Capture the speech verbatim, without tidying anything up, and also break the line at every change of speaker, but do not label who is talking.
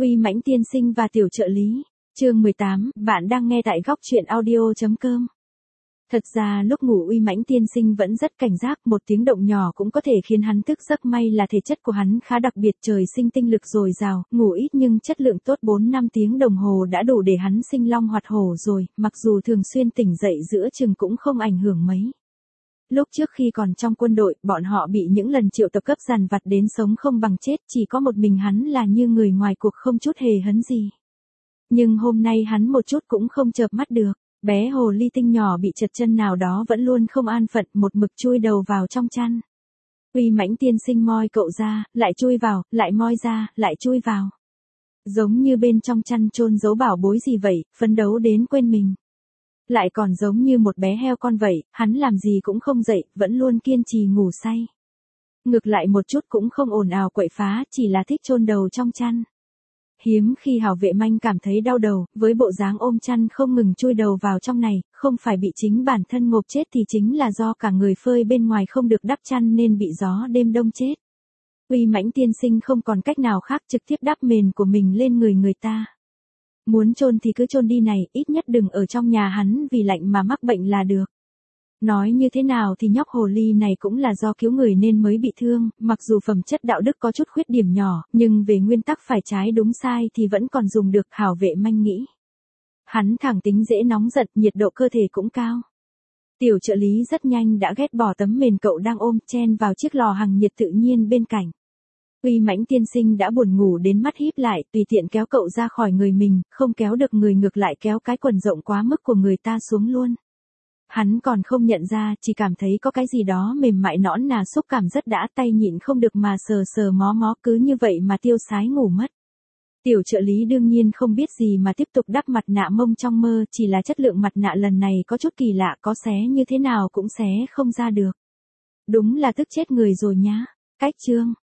Uy Mãnh tiên sinh và tiểu trợ lý. Chương mười tám, bạn đang nghe tại góc truyện audio chấm com. Thật ra lúc ngủ Uy Mãnh tiên sinh vẫn rất cảnh giác, một tiếng động nhỏ cũng có thể khiến hắn thức giấc. May là thể chất của hắn khá đặc biệt, trời sinh tinh lực dồi dào, ngủ ít nhưng chất lượng tốt, bốn năm tiếng đồng hồ đã đủ để hắn sinh long hoạt hổ rồi, mặc dù thường xuyên tỉnh dậy giữa chừng cũng không ảnh hưởng mấy. Lúc trước khi còn trong quân đội, bọn họ bị những lần triệu tập cấp dằn vặt đến sống không bằng chết, chỉ có một mình hắn là như người ngoài cuộc không chút hề hấn gì. Nhưng hôm nay hắn một chút cũng không chợp mắt được, bé hồ ly tinh nhỏ bị trật chân nào đó vẫn luôn không an phận, một mực chui đầu vào trong chăn. Uy Mãnh tiên sinh moi cậu ra, lại chui vào, lại moi ra, lại chui vào. Giống như bên trong chăn chôn giấu bảo bối gì vậy, phấn đấu đến quên mình. Lại còn giống như một bé heo con vậy, hắn làm gì cũng không dậy, vẫn luôn kiên trì ngủ say. Ngược lại một chút cũng không ồn ào quậy phá, chỉ là thích chôn đầu trong chăn. Hiếm khi Hảo Vệ Manh cảm thấy đau đầu, với bộ dáng ôm chăn không ngừng chui đầu vào trong này, không phải bị chính bản thân ngộp chết thì chính là do cả người phơi bên ngoài không được đắp chăn nên bị gió đêm đông chết. Uy Mãnh tiên sinh không còn cách nào khác, trực tiếp đắp mền của mình lên người người ta. Muốn chôn thì cứ chôn đi này, ít nhất đừng ở trong nhà hắn vì lạnh mà mắc bệnh là được. Nói như thế nào thì nhóc hồ ly này cũng là do cứu người nên mới bị thương, mặc dù phẩm chất đạo đức có chút khuyết điểm nhỏ, nhưng về nguyên tắc phải trái đúng sai thì vẫn còn dùng được, Hảo Vệ Manh nghĩ. Hắn thẳng tính dễ nóng giận, nhiệt độ cơ thể cũng cao. Tiểu trợ lý rất nhanh đã ghét bỏ tấm mền cậu đang ôm, chen vào chiếc lò hằng nhiệt tự nhiên bên cạnh. Uy Mãnh tiên sinh đã buồn ngủ đến mắt híp lại, tùy tiện kéo cậu ra khỏi người mình, không kéo được người ngược lại kéo cái quần rộng quá mức của người ta xuống luôn. Hắn còn không nhận ra, chỉ cảm thấy có cái gì đó mềm mại nõn nà, xúc cảm rất đã, tay nhịn không được mà sờ sờ mó mó, cứ như vậy mà tiêu sái ngủ mất. Tiểu trợ lý đương nhiên không biết gì mà tiếp tục đắp mặt nạ mông trong mơ, chỉ là chất lượng mặt nạ lần này có chút kỳ lạ, có xé như thế nào cũng xé không ra được. Đúng là tức chết người rồi nhá. Cách chương